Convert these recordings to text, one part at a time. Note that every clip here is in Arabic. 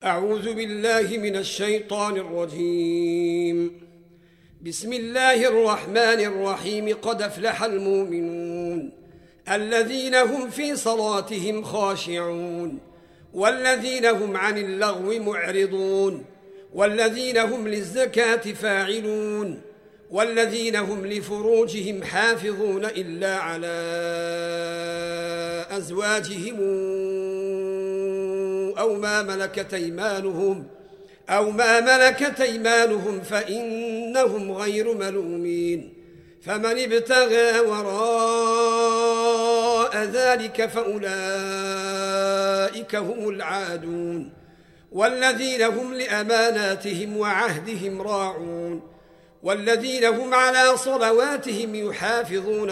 أعوذ بالله من الشيطان الرجيم. بسم الله الرحمن الرحيم. قد أفلح المؤمنون الذين هم في صلاتهم خاشعون والذين هم عن اللغو معرضون والذين هم للزكاة فاعلون والذين هم لفروجهم حافظون إلا على أزواجهم أو ما ملكت أيمانهم فإنهم غير ملومين. فمن ابتغى وراء ذلك فأولئك هم العادون والذين هم لأماناتهم وعهدهم راعون والذين هم على صلواتهم يحافظون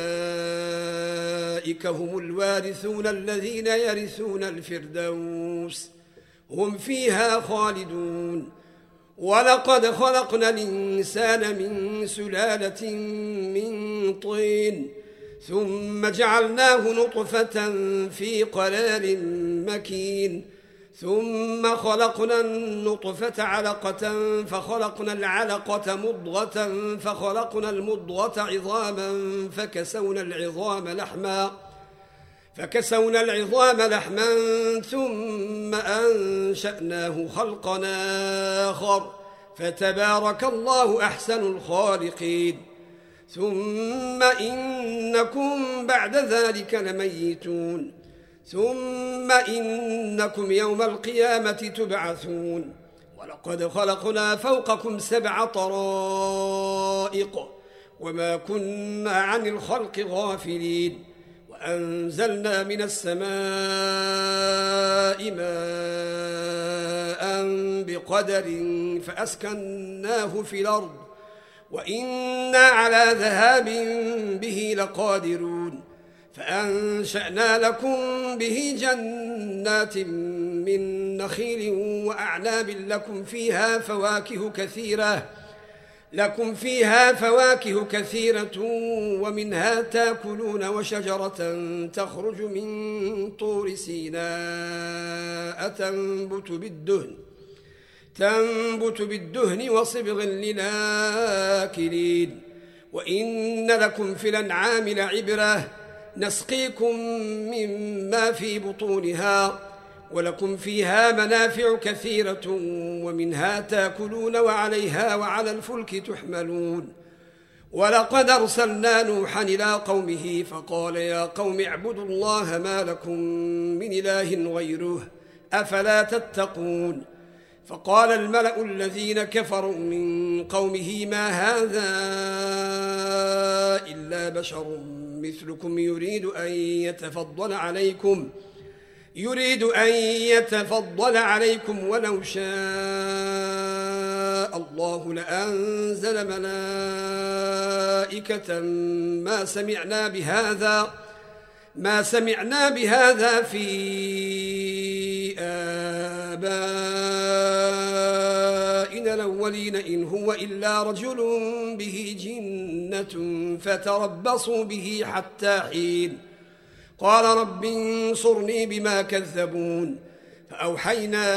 أولئك هم الوارثون الذين يرثون الفردوس هم فيها خالدون. ولقد خلقنا الإنسان من سلالة من طين ثم جعلناه نطفة في قرار مكين ثم خلقنا النطفة علقة فخلقنا العلقة مضغة فخلقنا المضغة عظاما فكسونا العظام لحما ثم أنشأناه خلقا آخر فتبارك الله أحسن الخالقين. ثم إنكم بعد ذلك لميتون ثم إنكم يوم القيامة تبعثون. ولقد خلقنا فوقكم 7 طرائق وما كنا عن الخلق غافلين وأنزلنا من السماء ماء بقدر فأسكناه في الأرض وإنا على ذهاب به لقادرون. فأنشأنا لكم به جنات من نخيل وأعناب لكم فيها فواكه كثيرة ومنها تاكلون وشجرة تخرج من طور سيناء تنبت بالدهن وصبغ للآكلين. وإن لكم في الأنعام لعبرة نسقيكم مما في بطونها ولكم فيها منافع كثيرة ومنها تاكلون وعليها وعلى الفلك تحملون. ولقد أرسلنا نوحا إلى قومه فقال يا قوم اعبدوا الله ما لكم من إله غيره أفلا تتقون. فقال الملأ الذين كفروا من قومه ما هذا إلا بشر مثلكم يريد أن يتفضل عليكم ولو شاء الله لأنزل ملائكة ما سمعنا بهذا في آبائنا الأولين إن هو إلا رجل به جنة فتربصوا به حتى حين. قال رب انصرني بما كذبون. فأوحينا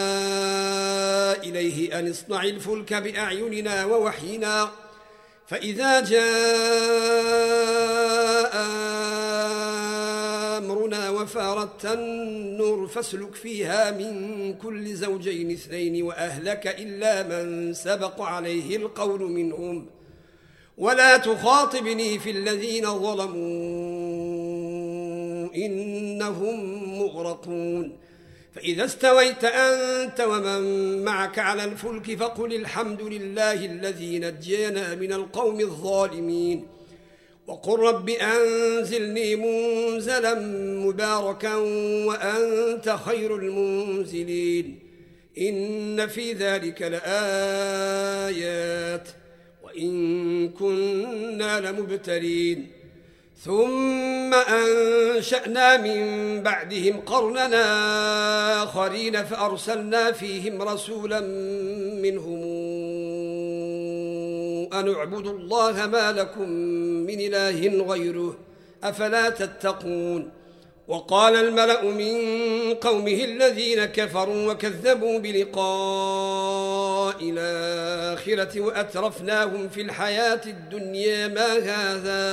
إليه أن اصنع الفلك بأعيننا ووحينا فإذا جاء أمرنا وفارت النور فاسلك فيها من كل زوجين 2 وأهلك إلا من سبق عليه القول منهم ولا تخاطبني في الذين ظلموا إنهم مغرقون. فإذا استويت أنت ومن معك على الفلك فقل الحمد لله الذي نجينا من القوم الظالمين وقل رب أنزلني منزلا مباركا وأنت خير المنزلين. إن في ذلك لآيات وإن كنا لمبتلين. ثم أنشأنا من بعدهم قرننا آخرين فأرسلنا فيهم رسولا منهم أن اعبدوا الله ما لكم من إله غيره أفلا تتقون. وقال الملأ من قومه الذين كفروا وكذبوا بلقاء الآخرة وأترفناهم في الحياة الدنيا ما هذا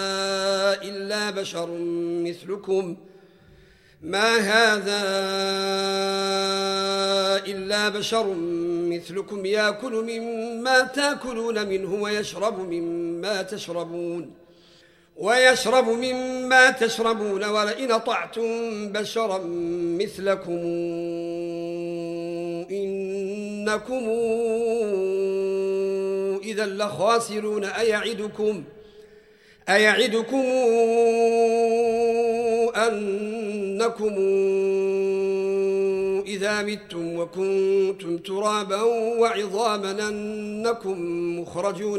إلا بشر مثلكم يأكل مما تأكلون منه ويشرب مما تشربون ولئن أطعتم بشرا مثلكم إنكم إذا لخاسرون أيعدكم أنكم إذا متم وكنتم ترابا وعظاما أنكم مخرجون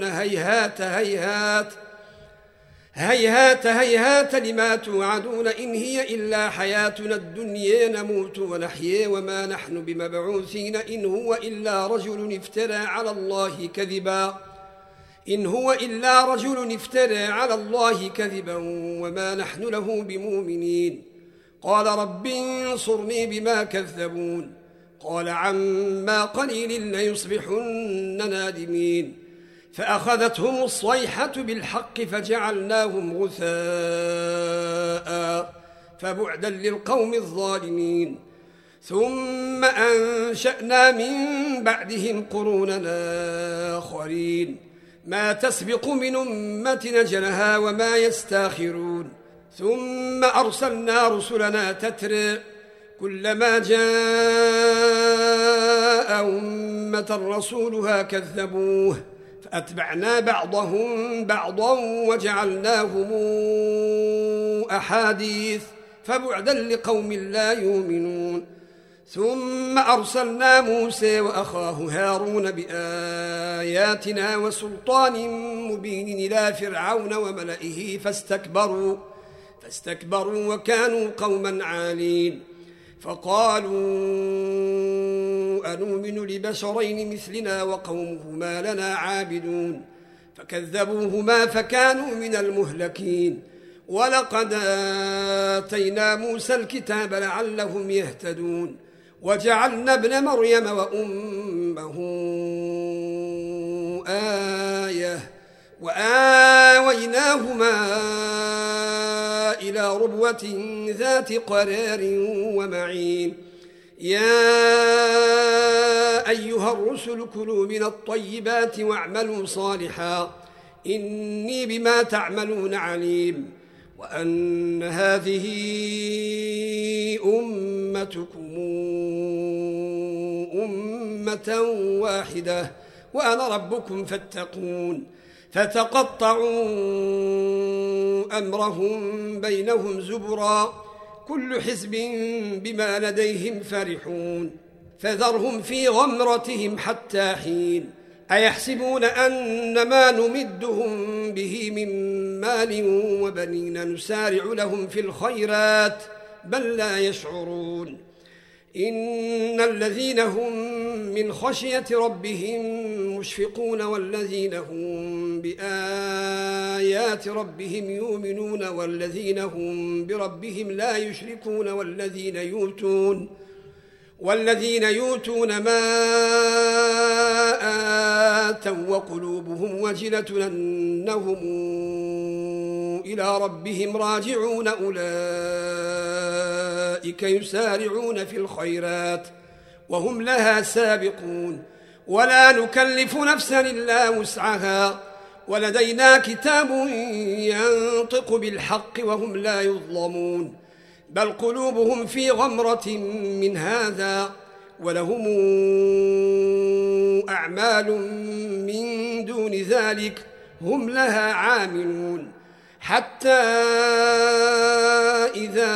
هيهات لما توعدون إن هي إلا حياتنا الدنيا نموت ونحيا وما نحن بمبعوثين إن هو إلا رجل افترى على الله كذبا وما نحن له بمؤمنين قال رب انصرني بما كذبون قال عما قليل ليصبحن نادمين فأخذتهم الصيحة بالحق فجعلناهم غثاء فبعدا للقوم الظالمين ثم أنشأنا من بعدهم قروننا آخرين ما تسبق من أمة أجلها وما يستاخرون ثم أرسلنا رسلنا تترى كلما جاء أمة رسولها كذبوه فأتبعنا بعضهم بعضا وجعلناهم أحاديث فبعدا لقوم لا يؤمنون ثم أرسلنا موسى وأخاه هارون بآياتنا وسلطان مبين إلى فرعون وملئه فاستكبروا وكانوا قوما عالين فقالوا أنؤمن لبشرين مثلنا وقومهما لنا عابدون فكذبوهما فكانوا من المهلكين ولقد آتينا موسى الكتاب لعلهم يهتدون وجعلنا ابن مريم وأمه آية وآويناهما إلى ربوة ذات قرار ومعين يا أيها الرسل كلوا من الطيبات واعملوا صالحا إني بما تعملون عليم وأن هذه أمتكم أمة واحدة وأنا ربكم فاتقون فتقطعوا أمرهم بينهم زبرا كل حزب بما لديهم فرحون فذرهم في غمرتهم حتى حين أيحسبون أن ما نمدهم به من مال وبنين نسارع لهم في الخيرات بل لا يشعرون إن الذين هم من خشية ربهم مشفقون والذين هم بآيات ربهم يؤمنون والذين هم بربهم لا يشركون والذين يؤتون ما آتوا وقلوبهم وجلة أنهم إلى ربهم راجعون أولئك يسارعون في الخيرات وهم لها سابقون ولا نكلف نفسا إلا وسعها ولدينا كتاب ينطق بالحق وهم لا يظلمون بل قلوبهم في غمرة من هذا ولهم أعمال من دون ذلك هم لها عاملون حتى إذا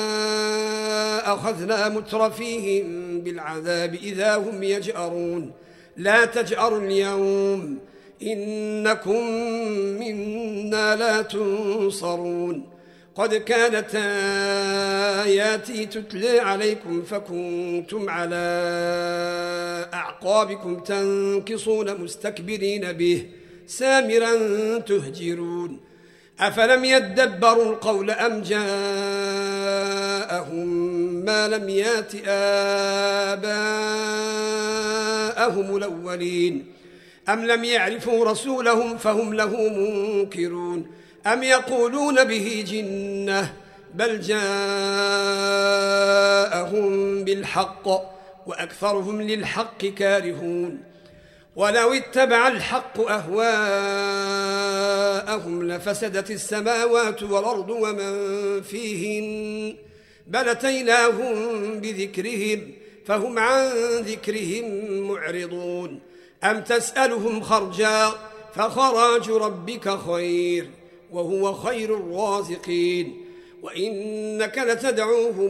أخذنا مترفيهم بالعذاب إذا هم يجأرون لا تجأروا اليوم إنكم منا لا تنصرون قد كانت آياتي تتلى عليكم فكنتم على أعقابكم تنكصون مستكبرين به سامرا تهجرون أفلم يدبروا القول أم جاءهم ما لم يات آباءهم الأولين أم لم يعرفوا رسولهم فهم له منكرون أم يقولون به جنة بل جاءهم بالحق وأكثرهم للحق كارهون ولو اتبع الحق أهواءهم لفسدت السماوات والأرض ومن فيهن بل أتيناهم بذكرهم فهم عن ذكرهم معرضون أم تسألهم خرجا فخراج ربك خير وهو خير الرازقين وإنك لتدعوهم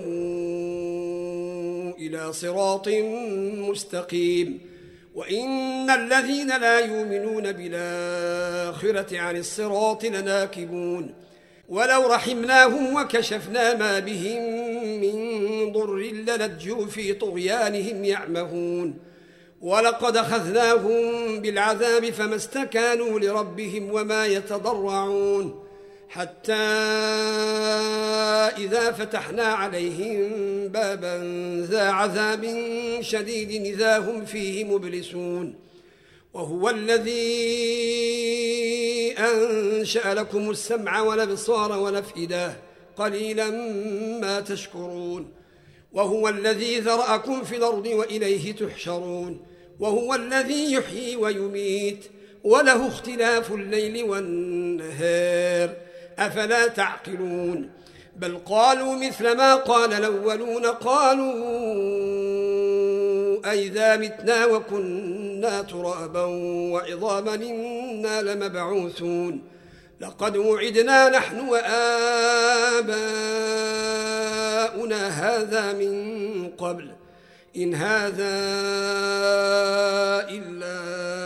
إلى صراط مستقيم وإن الذين لا يؤمنون بالآخرة عن الصراط لناكبون ولو رحمناهم وكشفنا ما بهم من ضر للجوا في طغيانهم يعمهون ولقد أخذناهم بالعذاب فما استكانوا لربهم وما يتضرعون حتى إذا فتحنا عليهم بابا ذا عذاب شديد إذا هم فيه مبلسون وهو الذي أنشأ لكم السمع والأبصار والأفئدة قليلا ما تشكرون وهو الذي ذرأكم في الأرض وإليه تحشرون وهو الذي يحيي ويميت وله اختلاف الليل والنهار أفلا تعقلون بل قالوا مثل ما قال الأولون قالوا أئذا متنا وكنا ترابا وعظاما إنا لمبعوثون لقد وعدنا نحن وآباؤنا هذا من قبل إن هذا إلا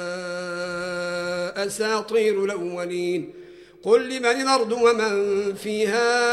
أساطير الأولين قل لمن الأرض ومن فيها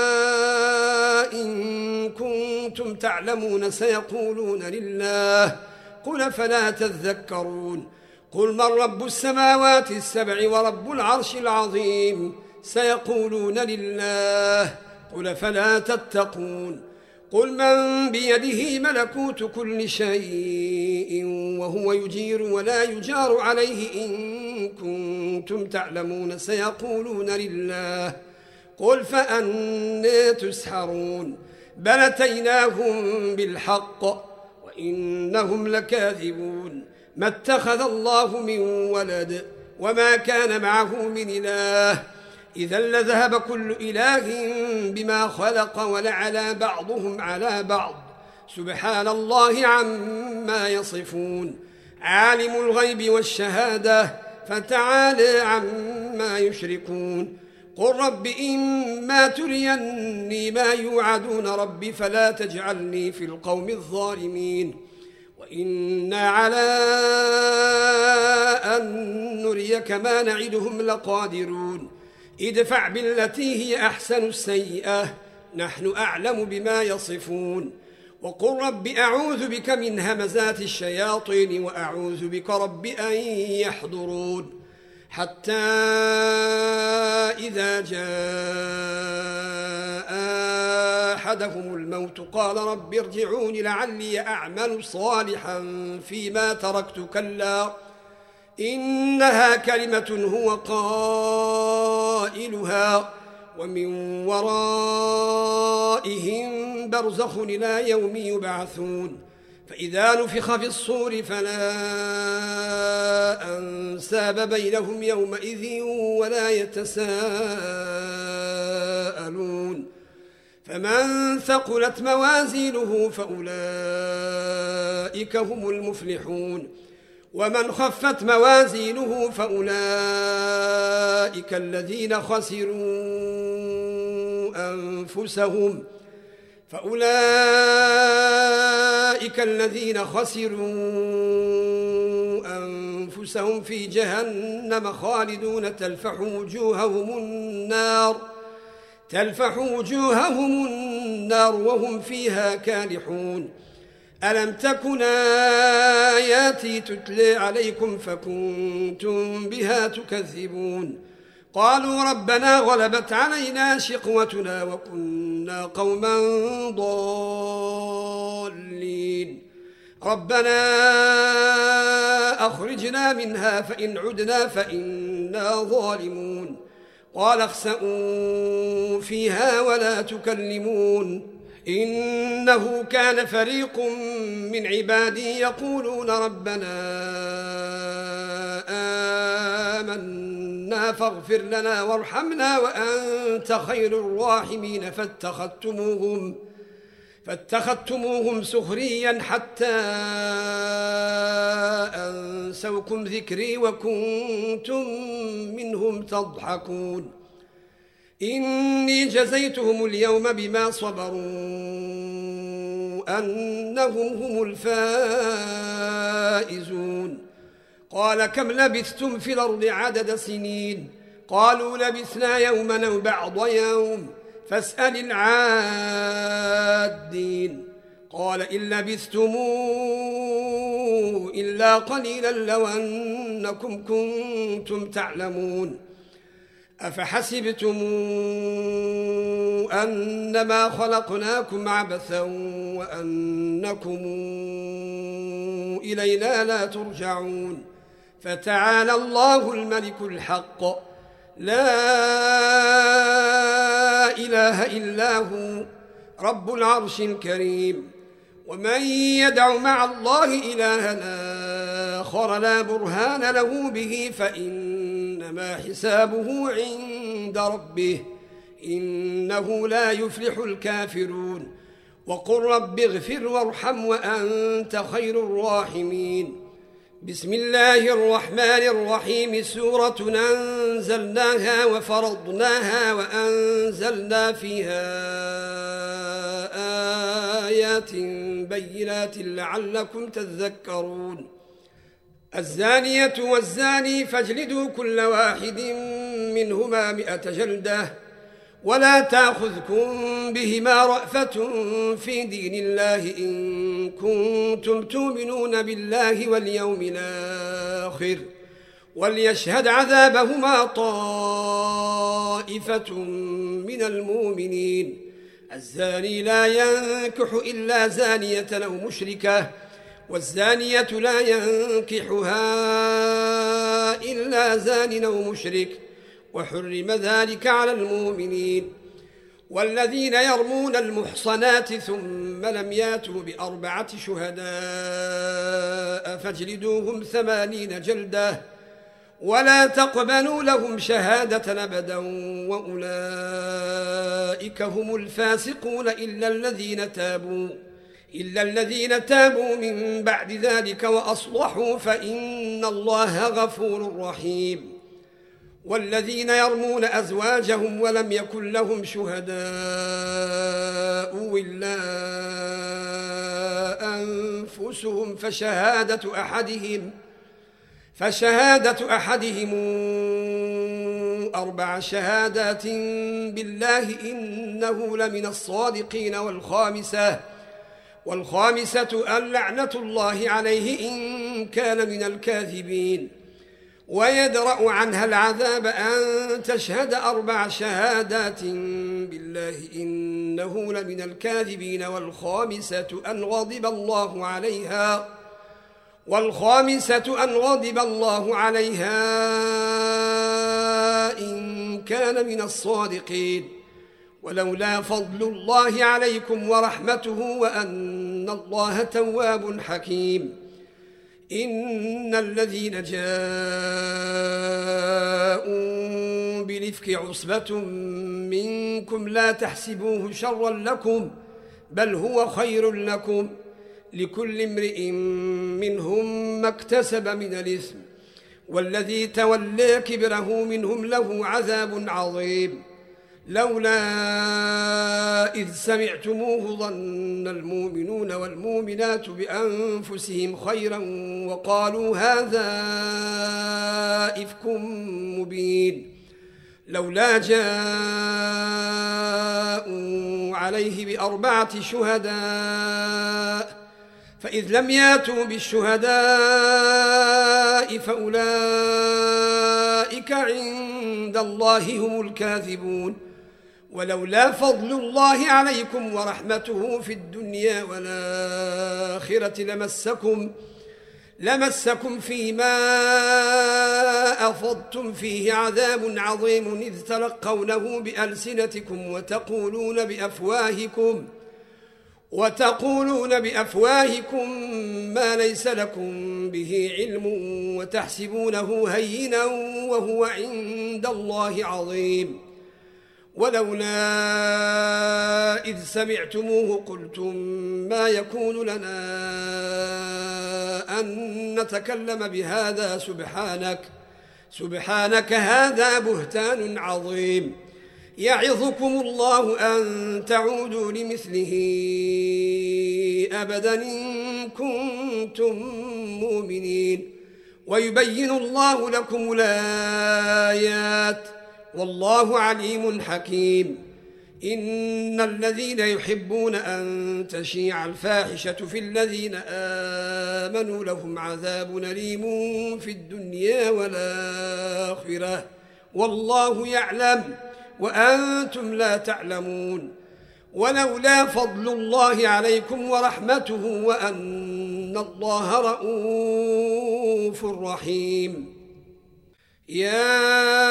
إن كنتم تعلمون سيقولون لله قل فلا تذكرون قل من رب السماوات السبع ورب العرش العظيم سيقولون لله قل فلا تتقون قل من بيده ملكوت كل شيء وهو يجير ولا يجار عليه إن كنتم تعلمون سيقولون لله قل فأنى تسحرون بل أتيناهم بالحق وإنهم لكاذبون ما اتخذ الله من ولد وما كان معه من إله إذا لذهب كل إله بما خلق ولعلى بعضهم على بعض سبحان الله عما يصفون عالم الغيب والشهادة فتعالى عما يشركون قل رب إما تريني ما يوعدون ربي فلا تجعلني في القوم الظالمين وإنا على أن نريك ما نعدهم لقادرون ادفع بالتي هي أحسن السيئة نحن أعلم بما يصفون وقل رب أعوذ بك من همزات الشياطين وأعوذ بك رب أن يحضرون حتى إذا جاء أحدهم الموت قال رب ارجعون لعلي أعمل صالحا فيما تركت كلا إنها كلمة هو قائلها ومن ورائهم برزخ إلى يوم يبعثون فإذا نفخ في الصور فلا أنساب بينهم يومئذ ولا يتساءلون فمن ثقلت موازينه فأولئك هم المفلحون ومن خفت موازينه فأولئك الذين خسروا أنفسهم في جهنم خالدون تلفح وجوههم النار وهم فيها كالحون ألم تكن آياتي تتلى عليكم فكنتم بها تكذبون قالوا ربنا غلبت علينا شقوتنا وكنا قوما ضالين ربنا أخرجنا منها فإن عدنا فإنا ظالمون قال اخسئوا فيها ولا تكلمون إنه كان فريق من عبادي يقولون ربنا آمنا فاغفر لنا وارحمنا وأنت خير الراحمين فاتخذتموهم سخريا حتى أنسوكم ذكري وكنتم منهم تضحكون إني جزيتهم اليوم بما صبروا أنهم هم الفائزون قال كم لبثتم في الأرض عدد سنين قالوا لبثنا يوما أو بعض يوم فاسأل العادين قال إن لبثتم إلا قليلا لو أنكم كنتم تعلمون أفحسبتم أنما خلقناكم عبثا وأنكم إلينا لا ترجعون فتعالى الله الملك الحق لا إله إلا هو رب العرش الكريم ومن يدع مع الله إلها آخر لا برهان له به فإنما حسابه عند ربه إنه لا يفلح الكافرون وقل رب اغفر وارحم وأنت خير الراحمين بسم الله الرحمن الرحيم سورة أنزلناها وفرضناها وأنزلنا فيها آيات بينات لعلكم تذكرون الزانية والزاني فاجلدوا كل واحد منهما 100 جلدة ولا تأخذكم بهما رأفة في دين الله إن كنتم تؤمنون بالله واليوم الآخر وليشهد عذابهما طائفة من المؤمنين الزاني لا ينكح إلا زانية أو مشركة والزانية لا ينكحها إلا زان أو مشرك وحرم ذلك على المؤمنين والذين يرمون المحصنات ثم لم ياتوا ب4 شهداء فاجلدوهم 80 جلدة ولا تقبلوا لهم شهادة أبدا وأولئك هم الفاسقون إلا الذين تابوا من بعد ذلك وأصلحوا فإن الله غفور رحيم والذين يرمون أزواجهم ولم يكن لهم شهداء إلا أنفسهم فشهادة أحدهم 4 شهادات بالله إنه لمن الصادقين والخامسة اللعنة الله عليه إن كان من الكاذبين ويدرأ عنها العذاب أن تشهد 4 شهادات بالله إنه لمن الكاذبين والخامسة أن غضب الله عليها إن كان من الصادقين ولولا فضل الله عليكم ورحمته وأن الله تواب حكيم إن الذين جاءوا بالإفك عصبة منكم لا تحسبوه شرا لكم بل هو خير لكم لكل امرئ منهم ما اكتسب من الإثم والذي تولى كبره منهم له عذاب عظيم لولا إذ سمعتموه ظن المؤمنون والمؤمنات بأنفسهم خيرا وقالوا هذا إفك مبين لولا جاءوا عليه ب4 شهداء فإذ لم ياتوا بالشهداء فأولئك أولئك عند الله هم الكاذبون ولولا فضل الله عليكم ورحمته في الدنيا والآخرة لمسكم فيما أفضتم فيه عذاب عظيم إذ تلقونه بألسنتكم وتقولون بأفواهكم ما ليس لكم به علم وتحسبونه هينا وهو عند الله عظيم ولولا إذ سمعتموه قلتم ما يكون لنا أن نتكلم بهذا سبحانك هذا بهتان عظيم يعظكم الله أن تعودوا لمثله أبدا إن كنتم مؤمنين ويبين الله لكم الآيات والله عليم حكيم إن الذين يحبون أن تشيع الفاحشة في الذين آمنوا لهم عذاب أليم في الدنيا والآخرة والله يعلم وأنتم لا تعلمون ولولا فضل الله عليكم ورحمته وأن الله رؤوف رحيم يا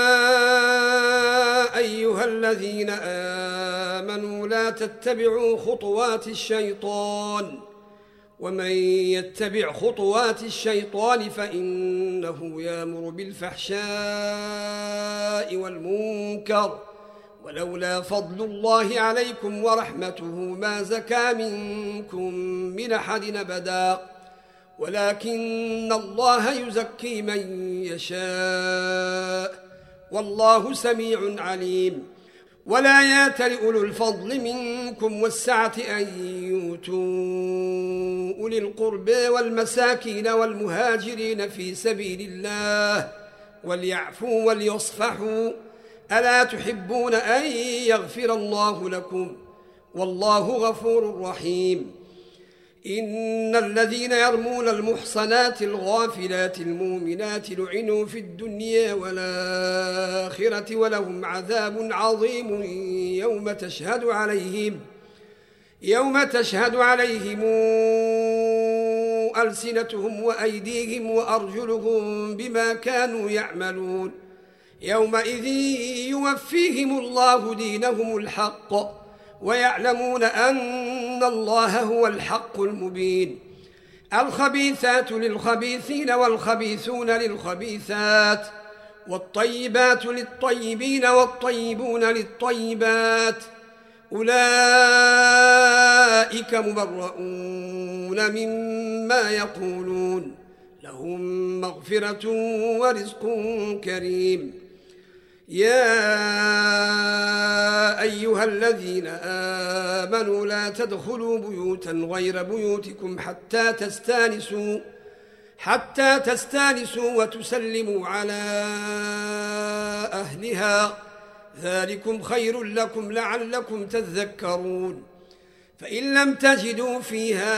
أيها الذين آمنوا لا تتبعوا خطوات الشيطان ومن يتبع خطوات الشيطان فإنه يأمر بالفحشاء والمنكر ولولا فضل الله عليكم ورحمته ما زكى منكم من أحد أبدا ولكن الله يزكي من يشاء والله سميع عليم ولا يأتل أولو الفضل منكم والسعة أن يؤتوا أولي القربى والمساكين والمهاجرين في سبيل الله وليعفوا وليصفحوا ألا تحبون أن يغفر الله لكم والله غفور رحيم إن الذين يرمون المحصنات الغافلات المؤمنات لعنوا في الدنيا والآخرة ولهم عذاب عظيم يوم تشهد عليهم ألسنتهم وأيديهم وأرجلهم بما كانوا يعملون يومئذ يوفيهم الله دينهم الحق ويعلمون أن الله هو الحق المبين الخبيثات للخبيثين والخبيثون للخبيثات والطيبات للطيبين والطيبون للطيبات أولئك مبرؤون مما يقولون لهم مغفرة ورزق كريم يا أيها الذين آمنوا لا تدخلوا بيوتا غير بيوتكم حتى تستانسوا وتسلموا على أهلها ذلكم خير لكم لعلكم تذكرون فإن لم تجدوا فيها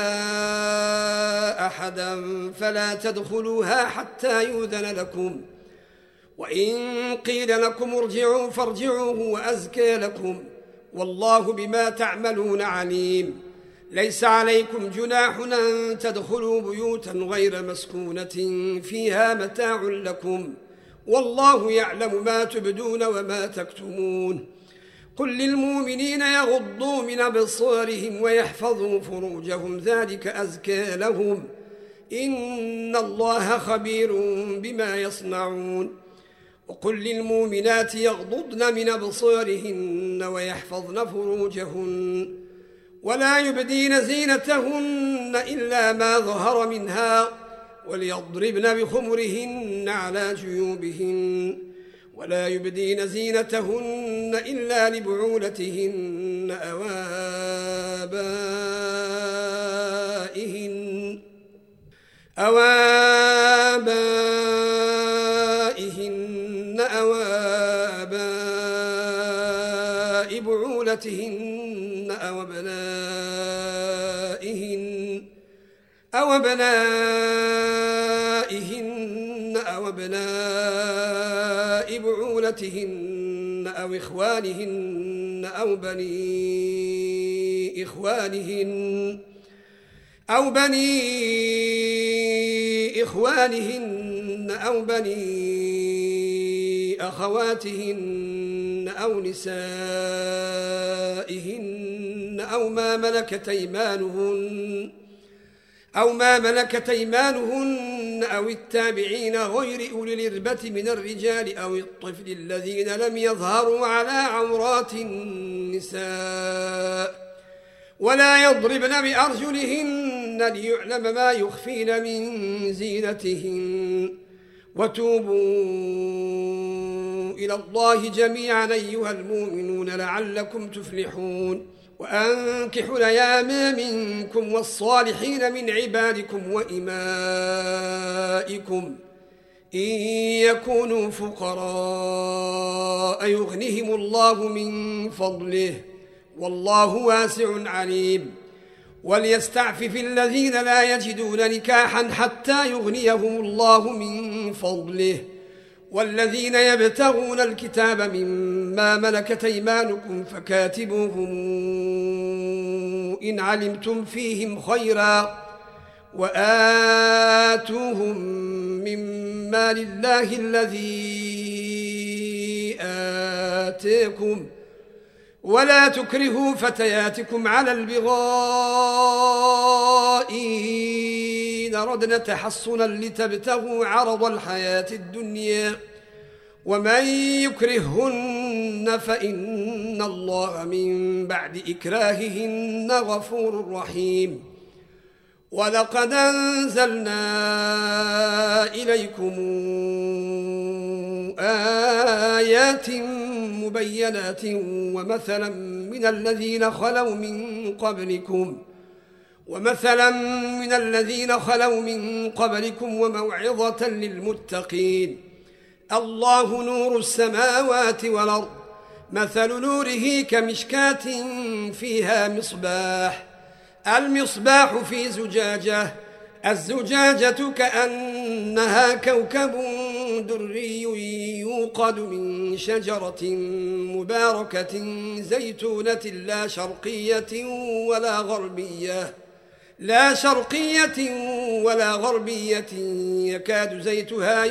أحدا فلا تدخلوها حتى يؤذن لكم وإن قيل لكم ارجعوا فارجعوا هو أزكى لكم والله بما تعملون عليم ليس عليكم جناح أن تدخلوا بيوتا غير مسكونة فيها متاع لكم والله يعلم ما تبدون وما تكتمون قل للمؤمنين يغضوا من أبصارهم ويحفظوا فروجهم ذلك أزكى لهم إن الله خبير بما يصنعون وقل للمؤمنات يغضضن من أبصارهن ويحفظن فروجهن ولا يبدين زينتهن إلا ما ظهر منها وليضربن بخمرهن على جيوبهن ولا يبدين زينتهن إلا لبعولتهن أو آبائهن أو آباء بعولتهن أو أبنائهن أو أبناء بعولتهن أو إخوانهن أو بني إخوانهن أو بني أخواتهن أو نسائهن أو ما ملكت أيمانهن أو التابعين غير أولي الإربة من الرجال أو الطفل الذين لم يظهروا على عورات النساء ولا يضربن بأرجلهن ليعلم ما يخفين من زينتهن وتوبوا إلى الله جميعا أيها المؤمنون لعلكم تفلحون وأنكحوا الأيام منكم والصالحين من عبادكم وإمائكم إن يكونوا فقراء يغنهم الله من فضله والله واسع عليم وليستعفف الذين لا يجدون نكاحا حتى يغنيهم الله من فضله والذين يبتغون الكتاب مما ملكت أيمانكم فكاتبوهم إن علمتم فيهم خيرا وآتوهم مما لله الذي آتيكم ولا تكرهوا فتياتكم على البغاء إن أردنا تحصنا لتبتغوا عرض الحياة الدنيا ومن يكرههن فإن الله من بعد إكراههن غفور رحيم ولقد أنزلنا إليكم آيات مبينات ومثلا من الذين خلوا من قبلكم وموعظة للمتقين الله نور السماوات والأرض مثل نوره كمشكاة فيها مصباح المصباح في زجاجة الزجاجة كأنها كوكب دري يوقد من شجرة مباركة زيتونة لا شرقية ولا غربية يكاد زيتها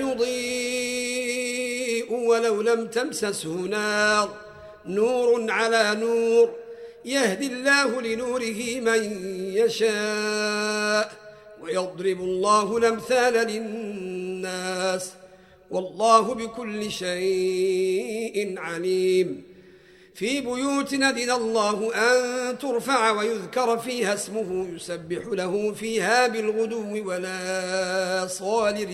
يضيء ولو لم تمسسه نور على نور يهدي الله لنوره من يشاء ويضرب الله الأمثال للناس والله بكل شيء عليم في بيوت أذن الله أن ترفع ويذكر فيها اسمه يسبح له فيها بالغدو ولا صال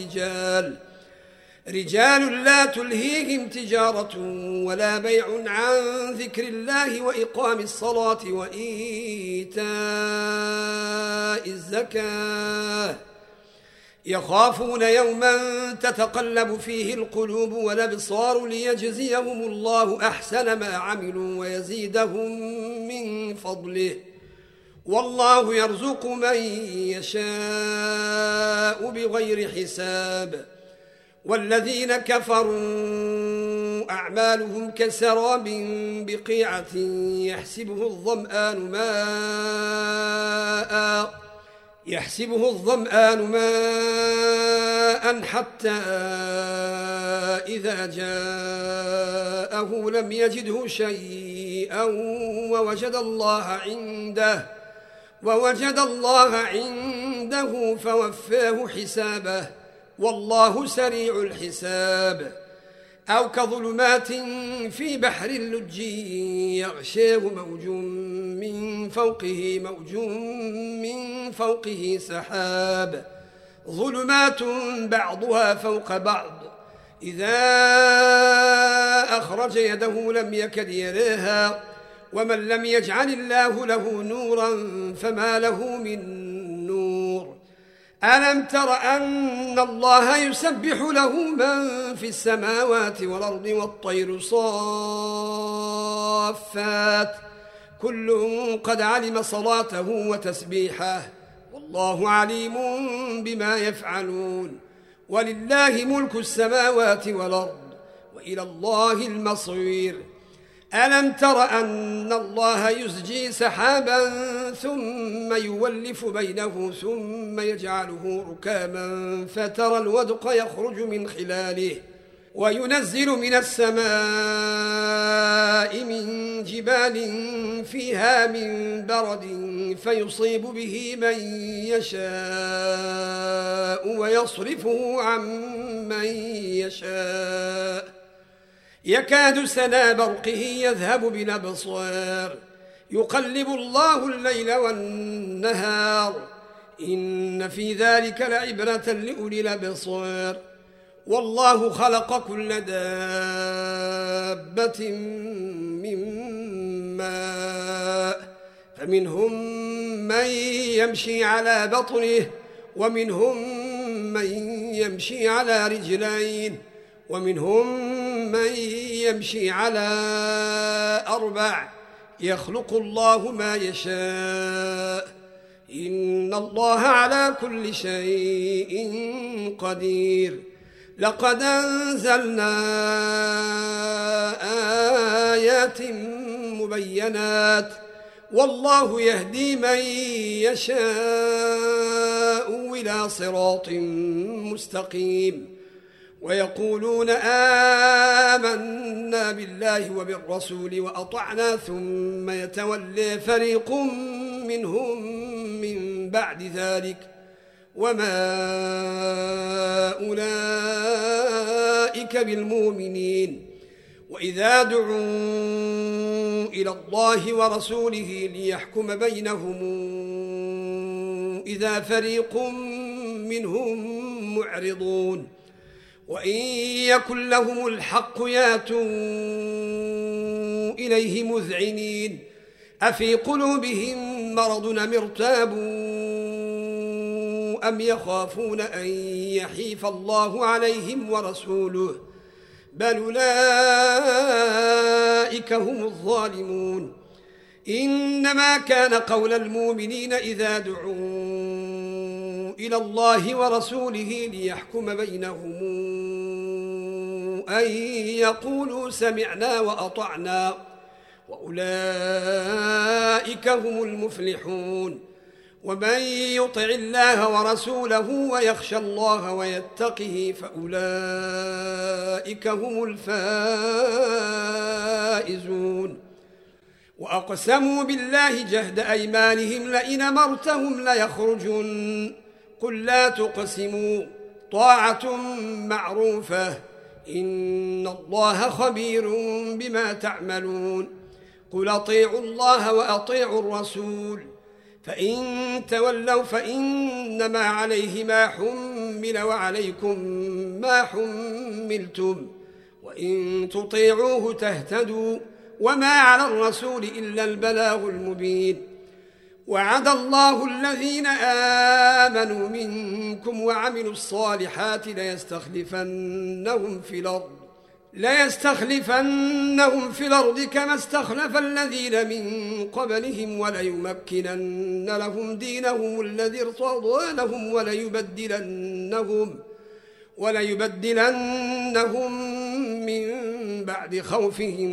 رجال لا تلهيهم تجارة ولا بيع عن ذكر الله وإقام الصلاة وإيتاء الزكاة يخافون يوما تتقلب فيه القلوب والأبصار ليجزيهم الله أحسن ما عملوا ويزيدهم من فضله والله يرزق من يشاء بغير حساب والذين كفروا أعمالهم كسراب بقيعة يحسبه الظمآن ماء حتى إذا جاءه لم يجده شيئا ووجد الله عنده فوفاه حسابه والله سريع الحساب أو كظلمات في بحر اللج يغشاه موج من فوقه سحاب ظلمات بعضها فوق بعض إذا أخرج يده لم يكد يراها ومن لم يجعل الله له نورا فما له من نور ألم تر أن الله يسبح له من في السماوات والأرض والطير صافات كل قد علم صلاته وتسبيحه والله عليم بما يفعلون ولله ملك السماوات والأرض وإلى الله المصير. ألم تر أن الله يزجي سحابا ثم يولف بينه ثم يجعله ركاما فترى الودق يخرج من خلاله وينزل من السماء من جبال فيها من برد فيصيب به من يشاء ويصرفه عن من يشاء يكاد سنا برقه يذهب بالأبصار يقلب الله الليل والنهار إن في ذلك لعبرة لأولي الأبصار. والله خلق كل دابة من ماء فمنهم من يمشي على بطنه ومنهم من يمشي على رجلين ومنهم من يمشي على 4 يخلق الله ما يشاء إن الله على كل شيء قدير. لقد أنزلنا آيات مبينات والله يهدي من يشاء إلى صراط مستقيم. ويقولون آمنا بالله وبالرسول وأطعنا ثم يتولي فريق منهم من بعد ذلك وما أولئك بالمؤمنين. وإذا دعوا إلى الله ورسوله ليحكم بينهم إذا فريق منهم معرضون وإن يكن لهم الحق ياتوا إليه مذعنين أفي قلوبهم مرض أم ارتابوا أم يخافون أن يحيف الله عليهم ورسوله بل أولئك هم الظالمون. إنما كان قول المؤمنين إذا دعوا إلى الله ورسوله ليحكم بينهم أن يقولوا سمعنا وأطعنا وأولئك هم المفلحون. ومن يطع الله ورسوله ويخشى الله ويتقه فأولئك هم الفائزون. وأقسموا بالله جهد أيمانهم لئن أمرتهم ليخرجن قل لا تقسموا طاعة معروفة إن الله خبير بما تعملون. قل أطيعوا الله وأطيعوا الرسول فإن تولوا فإنما عليه ما حمل وعليكم ما حملتم وإن تطيعوه تهتدوا وما على الرسول إلا البلاغ المبين. وعد الله الذين آمنوا منكم وعملوا الصالحات ليستخلفنهم في الأرض كما استخلف الذين من قبلهم وليمكنن لهم دينهم الذي ارتضى لهم وليبدلنهم من بعد خوفهم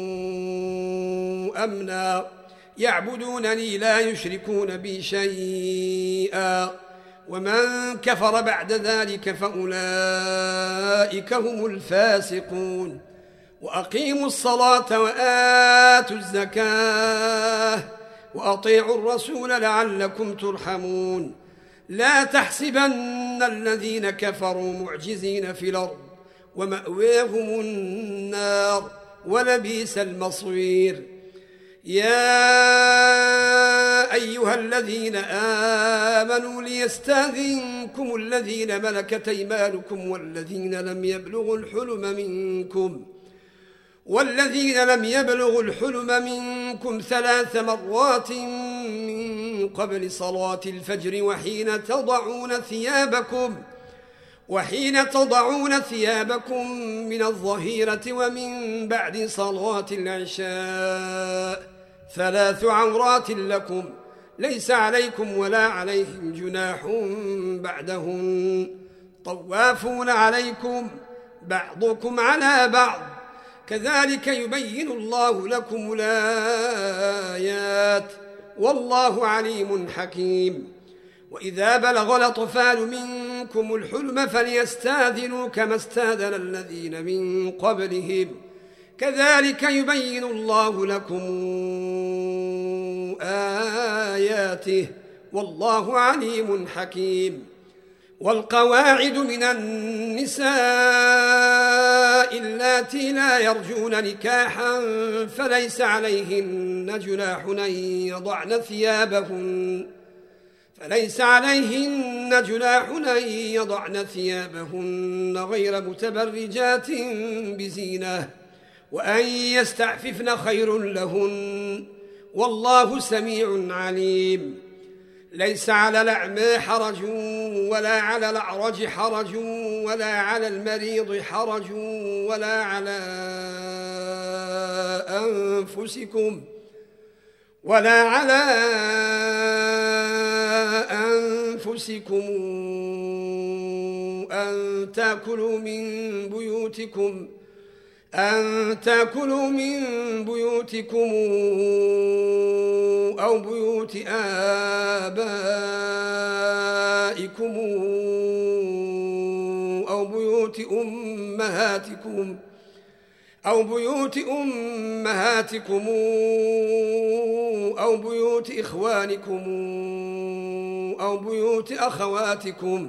أمنا يعبدونني لا يشركون بي شيئا ومن كفر بعد ذلك فأولئك هم الفاسقون. وأقيموا الصلاة وآتوا الزكاة وأطيعوا الرسول لعلكم ترحمون. لا تحسبن الذين كفروا معجزين في الأرض ومأواهم النار ولبئس المصير. يا أيها الذين آمنوا ليستأذنكم الذين ملكت أيمانكم والذين لم يبلغوا الحلم منكم 3 مرات من قبل صلاة الفجر وحين تضعون ثيابكم من الظهيرة ومن بعد صلاة العشاء 3 عورات لكم ليس عليكم ولا عليهم جناح بعدهن طوافون عليكم بعضكم على بعض كذلك يبين الله لكم الآيات والله عليم حكيم. وإذا بلغ الأطفال منكم الحلم فليستاذنوا كما استاذن الذين من قبلهم كذلك يبين الله لكم آياته والله عليم حكيم. والقواعد من النساء اللاتي لا يرجون نكاحا فليس عليهن جناح أن يضعن ثيابهن غير متبرجات بزينة وأن يستعففن خير لهن والله سميع عليم. ليس على الأعمى حرج ولا على الأعرج حرج ولا على المريض حرج ولا على أنفسكم أن تأكلوا من بيوتكم أو بيوت آبائكم أو بيوت أمهاتكم أو بيوت إخوانكم أو بيوت أخواتكم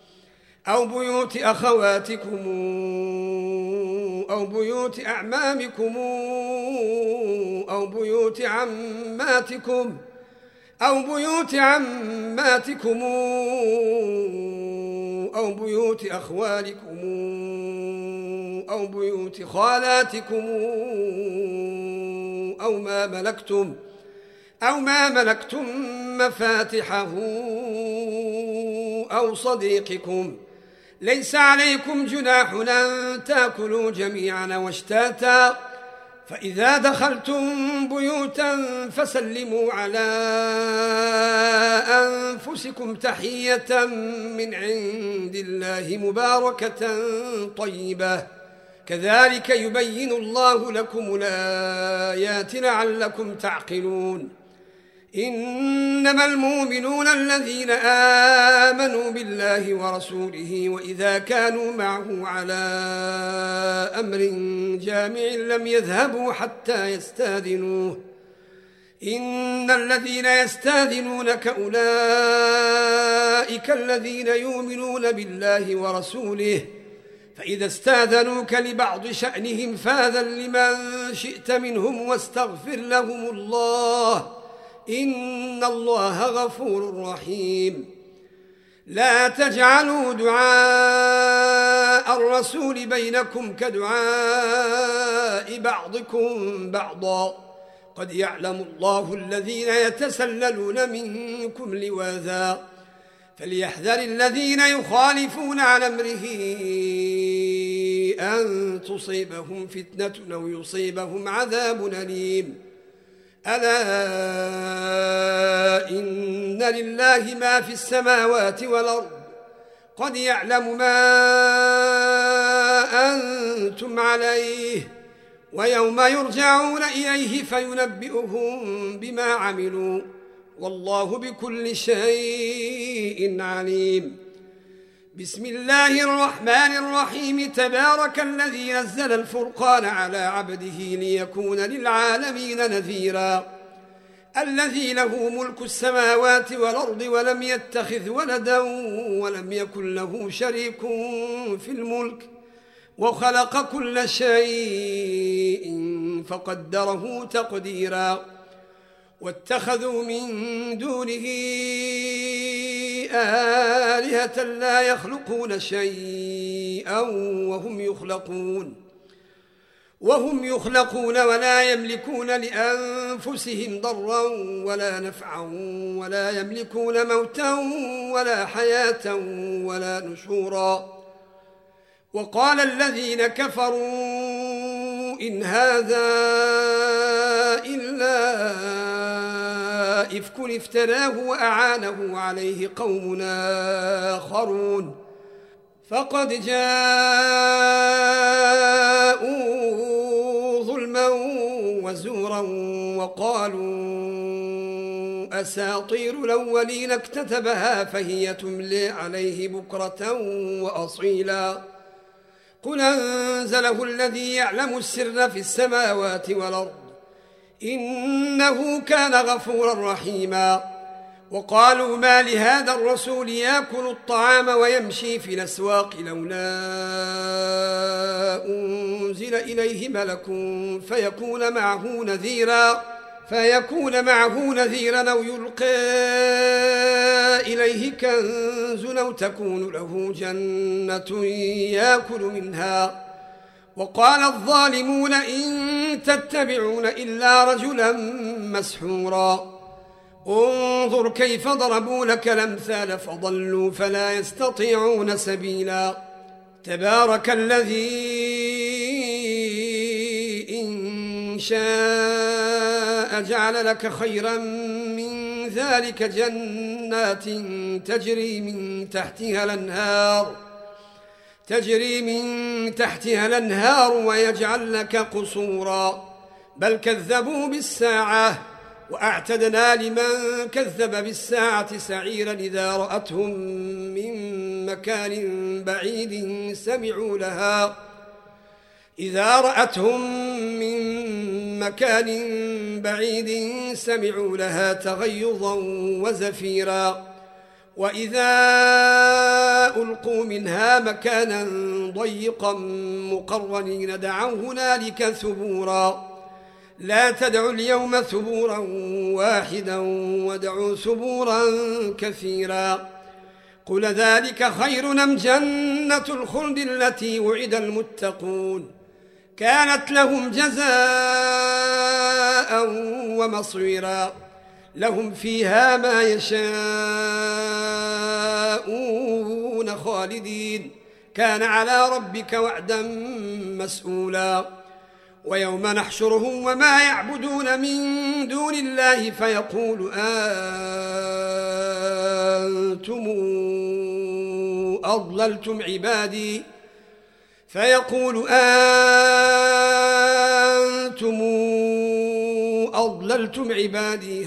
أو بيوت أعمامكم أو بيوت عماتكم أو بيوت أخوالكم أو بيوت خالاتكم أو ما ملكتم مفاتحه أو صديقكم. ليس عليكم جناح أن تأكلوا جميعا واشتاتا فإذا دخلتم بيوتا فسلموا على أنفسكم تحية من عند الله مباركة طيبة كذلك يبين الله لكم الآيات لعلكم تعقلون. إنما المؤمنون الذين آمنوا بالله ورسوله وإذا كانوا معه على أمر جامع لم يذهبوا حتى يستاذنوه إن الذين يستاذنونك أولئك الذين يؤمنون بالله ورسوله فإذا استاذنوك لبعض شأنهم فاذن لمن شئت منهم واستغفر لهم الله إن الله غفور رحيم. لا تجعلوا دعاء الرسول بينكم كدعاء بعضكم بعضا قد يعلم الله الذين يتسللون منكم لواذا فليحذر الذين يخالفون عن أمره أن تصيبهم فتنة أو يصيبهم عذاب أليم. ألا إن لله ما في السماوات والأرض قد يعلم ما أنتم عليه ويوم يرجعون إليه فينبئهم بما عملوا والله بكل شيء عليم. بسم الله الرحمن الرحيم تبارك الذي نزل الفرقان على عبده ليكون للعالمين نذيرا الذي له ملك السماوات والأرض ولم يتخذ ولدا ولم يكن له شريك في الملك وخلق كل شيء فقدره تقديرا واتخذوا من دونه آلهة لا يخلقون شيئا وهم يخلقون ولا يملكون لأنفسهم ضرا ولا نفعا ولا يملكون موتا ولا حياة ولا نشورا. وقال الذين كفروا إن هذا إلا إفك افتراه وأعانه عليه قوم آخرون فقد جاءوا ظلما وزورا وقالوا أساطير الأولين اكتتبها فهي تملي عليه بكرة وأصيلا قل أنزله الذي يعلم السر في السماوات والأرض إنه كان غفورا رحيما وقالوا ما لهذا الرسول يأكل الطعام ويمشي في الأسواق لولا أنزل إليه ملك فيكون معه نذيرا أو يلقى إليه كنز أو تكون له جنة يأكل منها وقال الظالمون إن تتبعون إلا رجلا مسحورا انظر كيف ضربوا لك الأمثال فضلوا فلا يستطيعون سبيلا تبارك الذي إن شاء جعل لك خيرا من ذلك جنات تجري من تحتها الأنهار ويجعل لك قصورا بل كذبوا بالساعة وأعتدنا لمن كذب بالساعة سعيرا إذا رأتهم من مكان بعيد سمعوا لها تغيظا وزفيرا وإذا ألقوا منها مكانا ضيقا مقرنين دعوا هنالك ثبورا لا تدعوا اليوم ثبورا واحدا وادعوا ثبورا كثيرا قل ذلك خير أم جنة الخلد التي وعد المتقون كانت لهم جزاء ومصيرا لهم فيها ما يشاءون خالدين كان على ربك وعدا مسؤولا ويوم نحشرهم وما يعبدون من دون الله فيقول أنتم أضللتم عبادي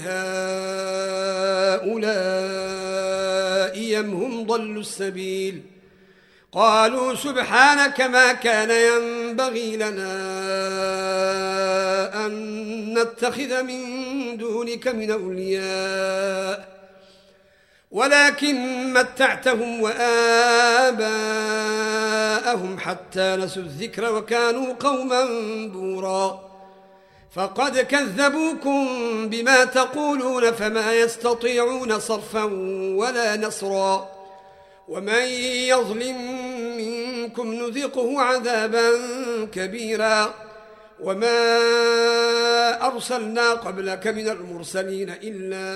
هؤلاء أم هم ضلوا السبيل قالوا سبحانك ما كان ينبغي لنا أن نتخذ من دونك من أولياء ولكن متعتهم وآباءهم حتى نسوا الذكر وكانوا قوما بورا فقد كذبوكم بما تقولون فما يستطيعون صرفا ولا نصرا ومن يظلم منكم نذقه عذابا كبيرا وما أرسلنا قبلك من المرسلين إلا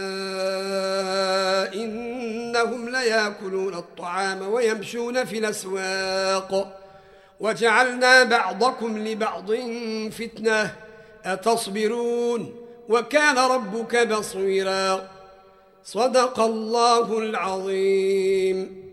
إنهم ليأكلون الطعام ويمشون في الأسواق وجعلنا بعضكم لبعض فتنة أتصبرون وكان ربك بصيرا صدق الله العظيم.